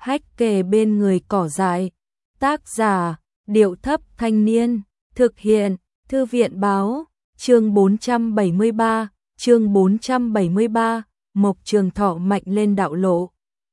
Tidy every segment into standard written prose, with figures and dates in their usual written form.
Hách kề bên người cỏ dại. Tác giả, Điệu Thấp Thanh Niên. Thực hiện, Thư viện Báo. Chương 473, Mộc Trường Thọ mạnh lên đạo lộ.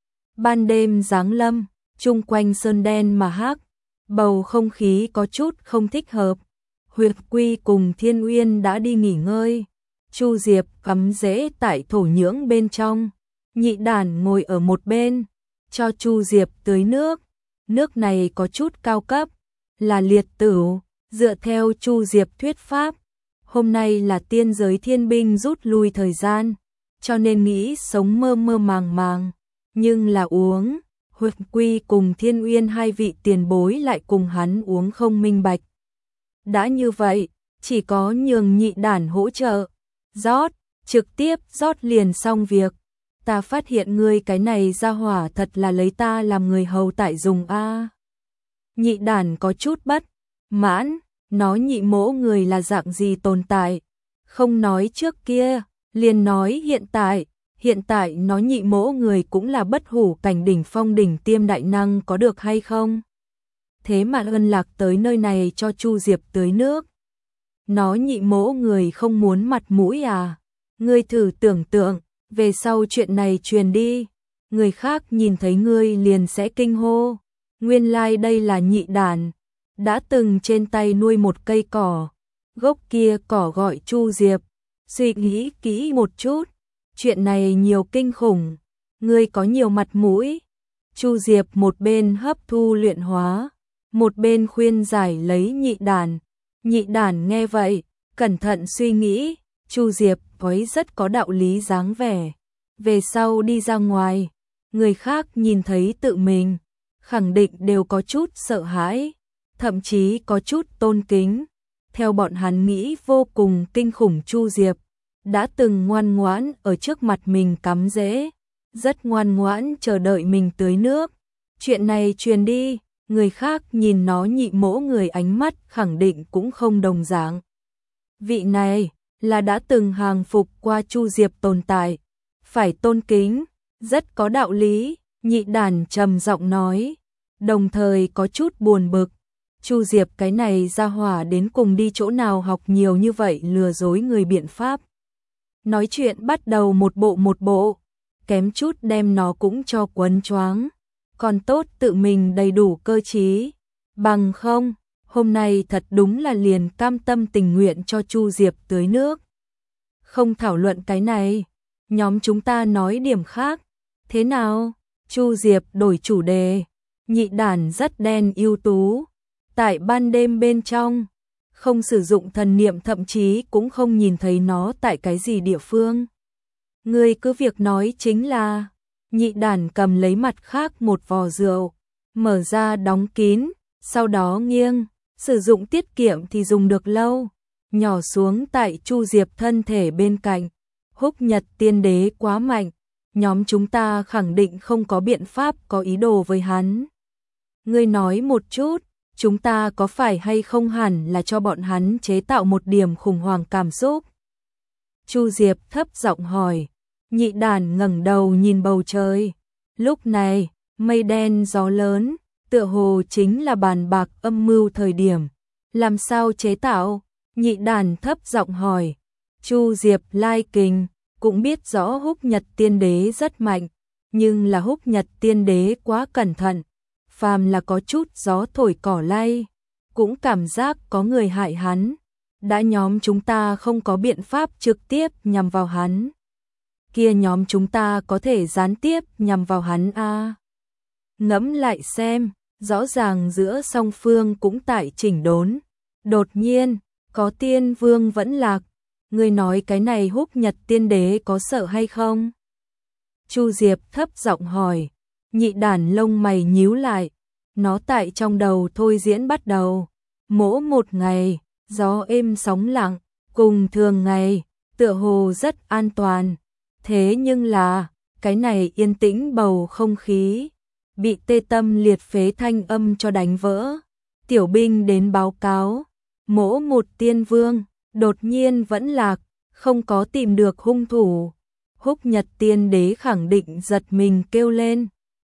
Ban đêm giáng lâm, chung quanh sơn đen mà hắc, bầu không khí có chút không thích hợp. Huyệt Quy cùng Thiên Uyên đã đi nghỉ ngơi. Chu Diệp cắm rễ tại thổ nhưỡng bên trong. Nhị đàn ngồi ở một bên, cho Chu Diệp tưới nước. Nước này có chút cao cấp, là liệt tửu, dựa theo Chu Diệp thuyết pháp. Hôm nay là tiên giới thiên binh rút lui thời gian, cho nên nghĩ sống mơ mơ màng màng, nhưng là uống. Huyệt Quy cùng Thiên Uyên hai vị tiền bối lại cùng hắn uống không minh bạch. Đã như vậy, chỉ có nhường nhị đàn hỗ trợ. Rót, trực tiếp rót liền xong việc. Ta phát hiện ngươi cái này ra hỏa thật là lấy ta làm người hầu tại dùng a. Nhị đàn có chút bất mãn, nói nhị mỗ người là dạng gì tồn tại. Không nói trước kia, liền nói hiện tại nói nhị mỗ người cũng là bất hủ cảnh đỉnh phong đỉnh tiêm đại năng có được hay không? Thế mà ân lạc tới nơi này cho Chu Diệp tưới nước. Nói nhị mỗ người không muốn mặt mũi à? Ngươi thử tưởng tượng, về sau chuyện này truyền đi, người khác nhìn thấy ngươi liền sẽ kinh hô. Nguyên lai đây là nhị đàn, đã từng trên tay nuôi một cây cỏ, gốc kia cỏ gọi Chu Diệp. Suy nghĩ kỹ một chút, chuyện này nhiều kinh khủng, ngươi có nhiều mặt mũi. Chu Diệp một bên hấp thu luyện hóa, một bên khuyên giải lấy nhị đàn. Nhị đàn nghe vậy, cẩn thận suy nghĩ, Chu Diệp ấy rất có đạo lý dáng vẻ. Về sau đi ra ngoài, người khác nhìn thấy tự mình, khẳng định đều có chút sợ hãi, thậm chí có chút tôn kính. Theo bọn hắn nghĩ vô cùng kinh khủng Chu Diệp, đã từng ngoan ngoãn ở trước mặt mình cắm rễ, rất ngoan ngoãn chờ đợi mình tưới nước. Chuyện này truyền đi, người khác nhìn nó nhị mỗ người ánh mắt khẳng định cũng không đồng dạng. Vị này là đã từng hàng phục qua Chu Diệp tồn tại, phải tôn kính, rất có đạo lý. Nhị đàn trầm giọng nói, đồng thời có chút buồn bực. Chu Diệp cái này ra hỏa đến cùng đi chỗ nào học nhiều như vậy lừa dối người biện pháp. Nói chuyện bắt đầu một bộ, kém chút đem nó cũng cho quấn choáng. Còn tốt tự mình đầy đủ cơ trí, bằng không, hôm nay thật đúng là liền cam tâm tình nguyện cho Chu Diệp tưới nước. Không thảo luận cái này, nhóm chúng ta nói điểm khác. Thế nào? Chu Diệp đổi chủ đề. Nhị đàn rất đen ưu tú, tại ban đêm bên trong, không sử dụng thần niệm, thậm chí cũng không nhìn thấy nó tại cái gì địa phương. Ngươi cứ việc nói chính là. Nhị đàn cầm lấy mặt khác một vò rượu, mở ra đóng kín, sau đó nghiêng, sử dụng tiết kiệm thì dùng được lâu, nhỏ xuống tại Chu Diệp thân thể bên cạnh. Húc Nhật tiên đế quá mạnh, nhóm chúng ta khẳng định không có biện pháp có ý đồ với hắn. Ngươi nói một chút, chúng ta có phải hay không hẳn là cho bọn hắn chế tạo một điểm khủng hoảng cảm xúc? Chu Diệp thấp giọng hỏi. Nhị đàn ngẩng đầu nhìn bầu trời. Lúc này, mây đen gió lớn, tựa hồ chính là bàn bạc âm mưu thời điểm. Làm sao chế tạo? Nhị đàn thấp giọng hỏi. Chu Diệp lai kinh, cũng biết rõ Húc Nhật tiên đế rất mạnh, nhưng là Húc Nhật tiên đế quá cẩn thận. Phàm là có chút gió thổi cỏ lay, cũng cảm giác có người hại hắn. Đã nhóm chúng ta không có biện pháp trực tiếp nhằm vào hắn, kia nhóm chúng ta có thể gián tiếp nhằm vào hắn a. Ngẫm lại xem, rõ ràng giữa song phương cũng tại chỉnh đốn. Đột nhiên, có tiên vương vẫn lạc. Ngươi nói cái này Húc Nhật tiên đế có sợ hay không? Chu Diệp thấp giọng hỏi. Nhị đàn lông mày nhíu lại. Nó tại trong đầu thôi diễn bắt đầu. Mỗi một ngày, gió êm sóng lặng, cùng thường ngày, tựa hồ rất an toàn. Thế nhưng là, cái này yên tĩnh bầu không khí, bị tê tâm liệt phế thanh âm cho đánh vỡ. Tiểu binh đến báo cáo, mỗ một tiên vương, đột nhiên vẫn lạc, không có tìm được hung thủ. Húc Nhật tiên đế khẳng định giật mình kêu lên.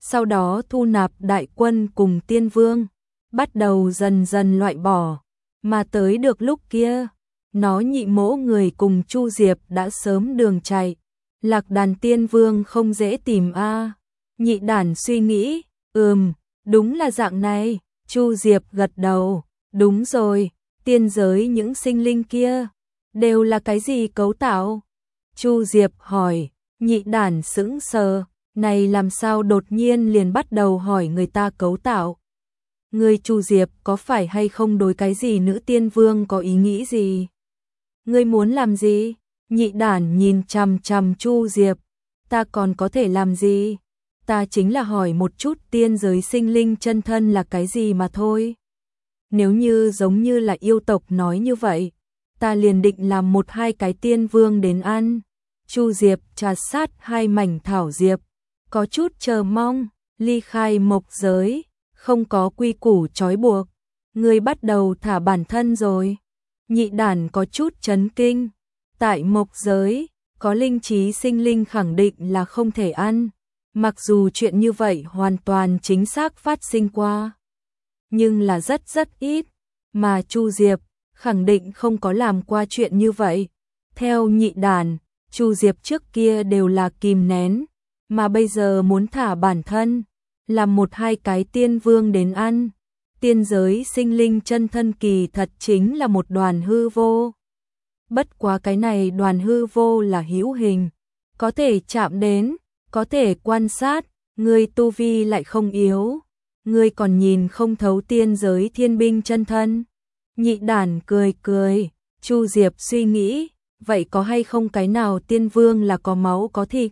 sau đó thu nạp đại quân cùng tiên vương, bắt đầu dần dần loại bỏ, mà tới được lúc kia, nó nhị mỗ người cùng Chu Diệp đã sớm đường chạy, Lạc Đàn tiên vương không dễ tìm a. Nhị đản suy nghĩ, đúng là dạng này, Chu Diệp gật đầu, đúng rồi, tiên giới những sinh linh kia, đều là cái gì cấu tạo? Chu Diệp hỏi, nhị đản sững sờ, này làm sao đột nhiên liền bắt đầu hỏi người ta cấu tạo? Ngươi Chu Diệp có phải hay không đối cái gì nữ tiên vương có ý nghĩ gì? Ngươi muốn làm gì? Nhị đản nhìn chằm chằm Chu Diệp, ta còn có thể làm gì? Ta chính là hỏi một chút tiên giới sinh linh chân thân là cái gì mà thôi. Nếu như giống như là yêu tộc nói như vậy, ta liền định làm một hai cái tiên vương đến ăn. Chu Diệp trà sát hai mảnh thảo diệp, có chút chờ mong, ly khai mộc giới, không có quy củ trói buộc, ngươi bắt đầu thả bản thân rồi. Nhị đản có chút chấn kinh, tại mộc giới, có linh trí sinh linh khẳng định là không thể ăn, mặc dù chuyện như vậy hoàn toàn chính xác phát sinh qua, nhưng là rất ít, mà Chu Diệp khẳng định không có làm qua chuyện như vậy. Theo nhị đản, Chu Diệp trước kia đều là kìm nén, mà bây giờ muốn thả bản thân, làm một hai cái tiên vương đến ăn. Tiên giới sinh linh chân thân kỳ thật chính là một đoàn hư vô. Bất quá cái này đoàn hư vô là hữu hình, có thể chạm đến, có thể quan sát, ngươi tu vi lại không yếu, ngươi còn nhìn không thấu tiên giới thiên binh chân thân. Nhị đản cười, Chu Diệp suy nghĩ, vậy có hay không cái nào tiên vương là có máu có thịt?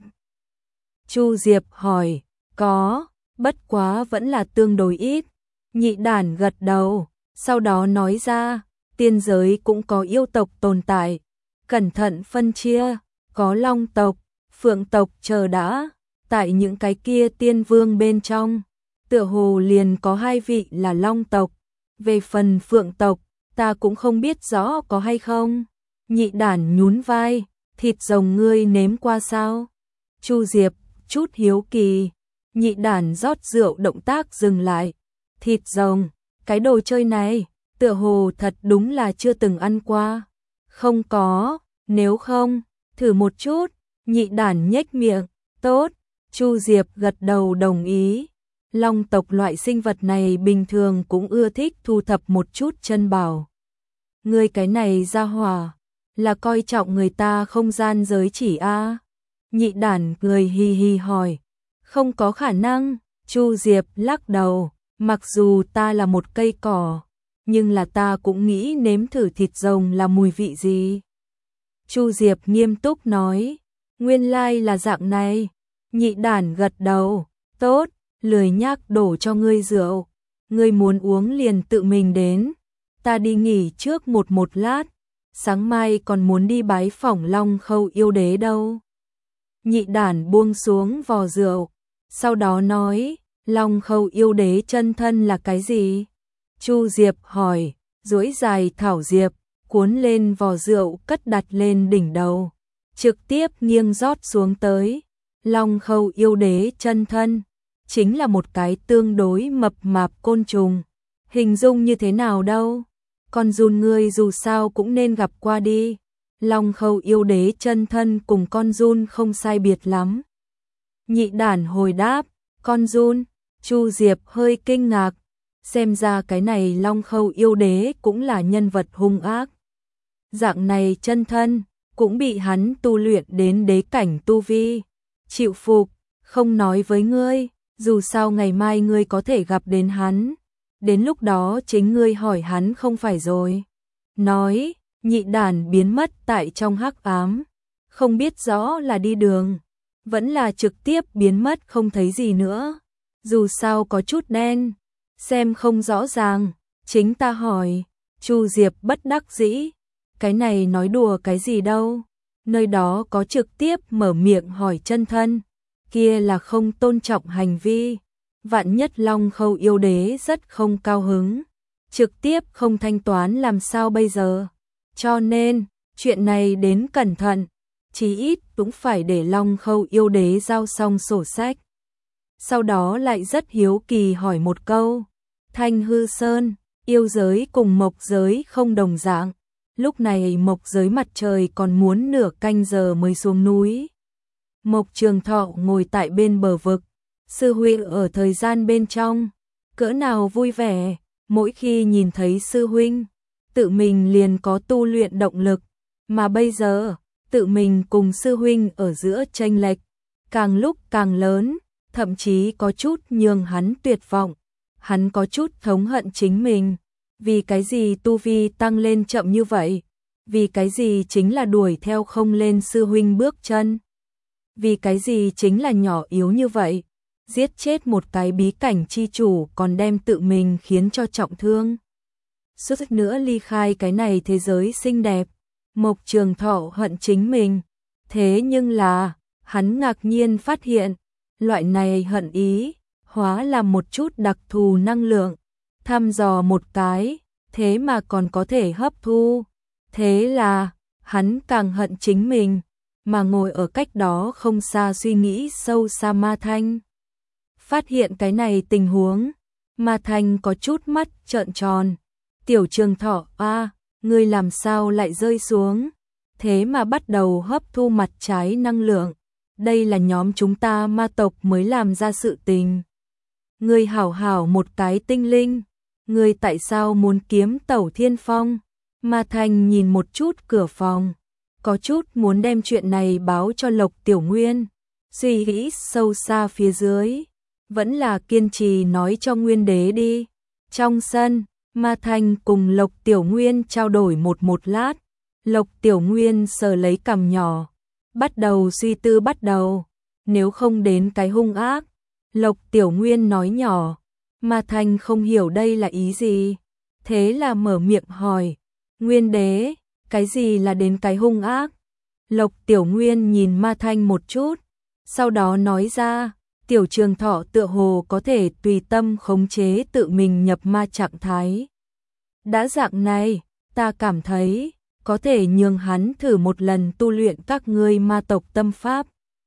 Chu Diệp hỏi, có, bất quá vẫn là tương đối ít. Nhị đản gật đầu, sau đó nói ra, tiên giới cũng có yêu tộc tồn tại, cẩn thận phân chia, có long tộc, phượng tộc chờ đã, tại những cái kia tiên vương bên trong, tựa hồ liền có hai vị là long tộc, về phần phượng tộc, ta cũng không biết rõ có hay không. Nhị đản nhún vai, thịt rồng ngươi nếm qua sao? Chu Diệp chút hiếu kỳ, nhị đản rót rượu động tác dừng lại. Thịt rồng, cái đồ chơi này, tựa hồ thật đúng là chưa từng ăn qua. Không có, nếu không, thử một chút. Nhị đản nhếch miệng, tốt. Chu Diệp gật đầu đồng ý. Long tộc loại sinh vật này bình thường cũng ưa thích thu thập một chút chân bảo. Ngươi cái này ra hỏa, là coi trọng người ta không gian giới chỉ a? Nhị đản cười hì hì hỏi. Không có khả năng. Chu Diệp lắc đầu. Mặc dù ta là một cây cỏ, nhưng là ta cũng nghĩ nếm thử thịt rồng là mùi vị gì. Chu Diệp nghiêm túc nói, nguyên lai là dạng này. Nhị đản gật đầu, tốt, lười nhác đổ cho ngươi rượu. Ngươi muốn uống liền tự mình đến, ta đi nghỉ trước một lát, sáng mai còn muốn đi bái phỏng Long Khâu yêu đế đâu. Nhị đản buông xuống vò rượu, sau đó nói, Long Khâu yêu đế chân thân là cái gì? Chu Diệp hỏi, duỗi dài thảo diệp, cuốn lên vò rượu cất đặt lên đỉnh đầu, trực tiếp nghiêng rót xuống tới. Long Khâu yêu đế chân thân, chính là một cái tương đối mập mạp côn trùng. Hình dung như thế nào đâu? Con giun ngươi dù sao cũng nên gặp qua đi. Long Khâu yêu đế chân thân cùng con giun không sai biệt lắm. Nhị đản hồi đáp, con giun. Chu Diệp hơi kinh ngạc, xem ra cái này Long Khâu yêu đế cũng là nhân vật hung ác. Dạng này chân thân, cũng bị hắn tu luyện đến đế cảnh tu vi. Chịu phục, không nói với ngươi, dù sao ngày mai ngươi có thể gặp đến hắn. Đến lúc đó chính ngươi hỏi hắn không phải rồi. Nói, nhị đản biến mất tại trong hắc ám, không biết rõ là đi đường, vẫn là trực tiếp biến mất không thấy gì nữa. Dù sao có chút đen, xem không rõ ràng, chính ta hỏi. Chu Diệp bất đắc dĩ, cái này nói đùa cái gì đâu, nơi đó có trực tiếp mở miệng hỏi chân thân, kia là không tôn trọng hành vi. Vạn nhất Long Khâu yêu đế rất không cao hứng, trực tiếp không thanh toán làm sao bây giờ. Cho nên, chuyện này đến cẩn thận, chí ít cũng phải để Long Khâu yêu đế giao xong sổ sách. sau đó lại rất hiếu kỳ hỏi một câu. Thanh Hư Sơn, yêu giới cùng mộc giới không đồng dạng. Lúc này mộc giới mặt trời còn muốn nửa canh giờ mới xuống núi. Mộc Trường Thọ ngồi tại bên bờ vực, sư huynh ở thời gian bên trong, cỡ nào vui vẻ, mỗi khi nhìn thấy sư huynh, tự mình liền có tu luyện động lực, mà bây giờ, tự mình cùng sư huynh ở giữa chênh lệch, càng lúc càng lớn, thậm chí có chút nhường hắn tuyệt vọng, hắn có chút thống hận chính mình, vì cái gì tu vi tăng lên chậm như vậy, vì cái gì chính là đuổi theo không lên sư huynh bước chân. Vì cái gì chính là nhỏ yếu như vậy, giết chết một cái bí cảnh chi chủ còn đem tự mình khiến cho trọng thương. Suốt nữa ly khai cái này thế giới xinh đẹp, Mộc Trường Thọ hận chính mình. Thế nhưng là, hắn ngạc nhiên phát hiện, loại này hận ý, hóa là một chút đặc thù năng lượng, thăm dò một cái, thế mà còn có thể hấp thu. Thế là, hắn càng hận chính mình. Mà ngồi ở cách đó không xa suy nghĩ sâu xa Ma Thanh. Phát hiện cái này tình huống, Ma Thanh có chút mắt trợn tròn. Tiểu Trường Thọ, ngươi làm sao lại rơi xuống? Thế mà bắt đầu hấp thu mặt trái năng lượng. Đây là nhóm chúng ta ma tộc mới làm ra sự tình. Ngươi hảo hảo một cái tinh linh. Ngươi tại sao muốn kiếm Tẩu Thiên Phong? Ma Thanh nhìn một chút cửa phòng, có chút muốn đem chuyện này báo cho Lộc Tiểu Nguyên. Suy nghĩ sâu xa phía dưới, vẫn là kiên trì nói cho Nguyên Đế đi. Trong sân, Ma Thanh cùng Lộc Tiểu Nguyên trao đổi một lát. Lộc Tiểu Nguyên sờ lấy cằm nhỏ, bắt đầu suy tư bắt đầu. Nếu không đến cái hung ác, Lộc Tiểu Nguyên nói nhỏ. Ma Thanh không hiểu đây là ý gì, thế là mở miệng hỏi. Nguyên Đế, cái gì là đến cái hung ác? Lộc Tiểu Nguyên nhìn Ma Thanh một chút, sau đó nói ra, Tiểu Trường Thọ tựa hồ có thể tùy tâm khống chế tự mình nhập ma trạng thái. Đã dạng này, ta cảm thấy, có thể nhường hắn thử một lần tu luyện các ngươi ma tộc tâm pháp.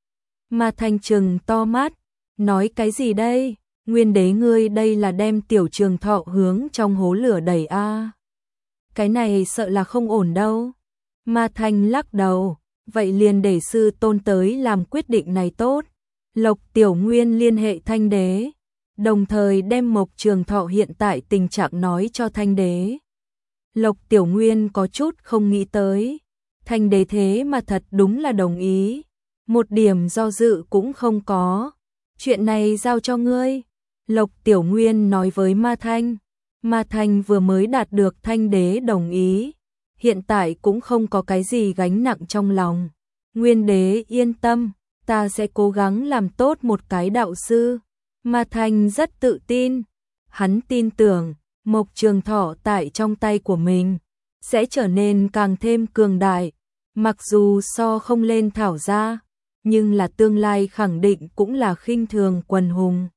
Ma Thanh trừng to mắt, nói cái gì đây? Nguyên Đế ngươi đây là đem Tiểu Trường Thọ hướng trong hố lửa đẩy a. Cái này sợ là không ổn đâu. Ma Thanh lắc đầu, vậy liền để sư tôn tới làm quyết định này tốt. Lộc Tiểu Nguyên liên hệ Thanh Đế, đồng thời đem Mộc Trường Thọ hiện tại tình trạng nói cho Thanh Đế. Lộc Tiểu Nguyên có chút không nghĩ tới, Thanh Đế thế mà thật đúng là đồng ý, một điểm do dự cũng không có. Chuyện này giao cho ngươi. Lộc Tiểu Nguyên nói với Ma Thanh. Ma Thanh vừa mới đạt được Thanh Đế đồng ý, hiện tại cũng không có cái gì gánh nặng trong lòng. Nguyên Đế yên tâm, ta sẽ cố gắng làm tốt một cái đạo sư. Ma Thanh rất tự tin, hắn tin tưởng Mộc Trường Thọ tại trong tay của mình sẽ trở nên càng thêm cường đại, mặc dù so không lên Thảo gia, nhưng là tương lai khẳng định cũng là khinh thường quần hùng.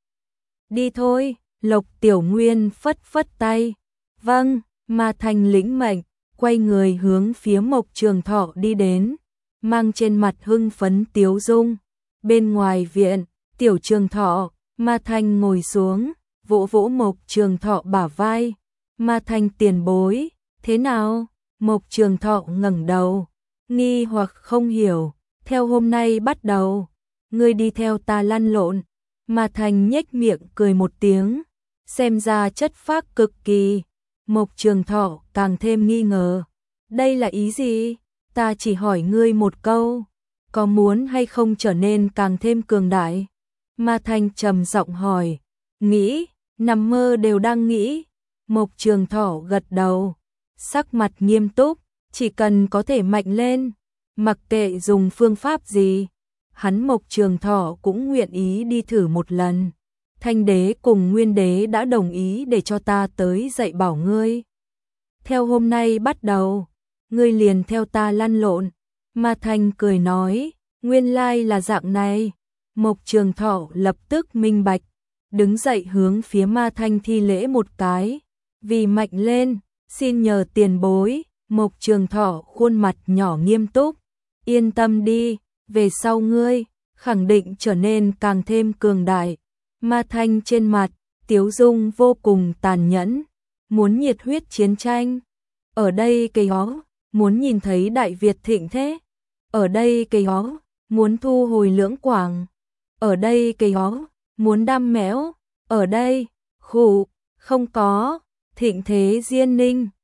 Đi thôi. Lộc Tiểu Nguyên phất phất tay. Vâng, Ma Thanh lĩnh mệnh, quay người hướng phía Mộc Trường Thọ đi đến, mang trên mặt hưng phấn tiếu dung. Bên ngoài viện, Tiểu Trường Thọ, Ma Thanh ngồi xuống, vỗ vỗ Mộc Trường Thọ bả vai. Ma Thanh tiền bối, thế nào? Mộc Trường Thọ ngẩng đầu, nghi hoặc không hiểu. Theo hôm nay bắt đầu, ngươi đi theo ta lăn lộn. Ma Thanh nhếch miệng cười một tiếng, xem ra chất phác cực kỳ. Mộc Trường Thọ càng thêm nghi ngờ. Đây là ý gì? Ta chỉ hỏi ngươi một câu, có muốn hay không trở nên càng thêm cường đại? Ma Thanh trầm giọng hỏi. Nghĩ, nằm mơ đều đang nghĩ. Mộc Trường Thọ gật đầu, sắc mặt nghiêm túc, chỉ cần có thể mạnh lên, mặc kệ dùng phương pháp gì, hắn Mộc Trường Thọ cũng nguyện ý đi thử một lần. Thanh Đế cùng Nguyên Đế đã đồng ý để cho ta tới dạy bảo ngươi. Theo hôm nay bắt đầu, ngươi liền theo ta lăn lộn. Ma Thanh cười nói, nguyên lai là dạng này. Mộc Trường Thọ lập tức minh bạch, đứng dậy hướng phía Ma Thanh thi lễ một cái. Vì mạnh lên, xin nhờ tiền bối. Mộc Trường Thọ khuôn mặt nhỏ nghiêm túc. Yên tâm đi, về sau ngươi khẳng định trở nên càng thêm cường đại. Ma Thanh trên mặt, tiếu dung vô cùng tàn nhẫn, muốn nhiệt huyết chiến tranh. Ở đây cây ó, muốn nhìn thấy Đại Việt thịnh thế. Ở đây cây ó, muốn thu hồi Lưỡng Quảng. Ở đây cây ó, muốn đam mẽo. Ở đây, khụ, không có, thịnh thế Diên Ninh.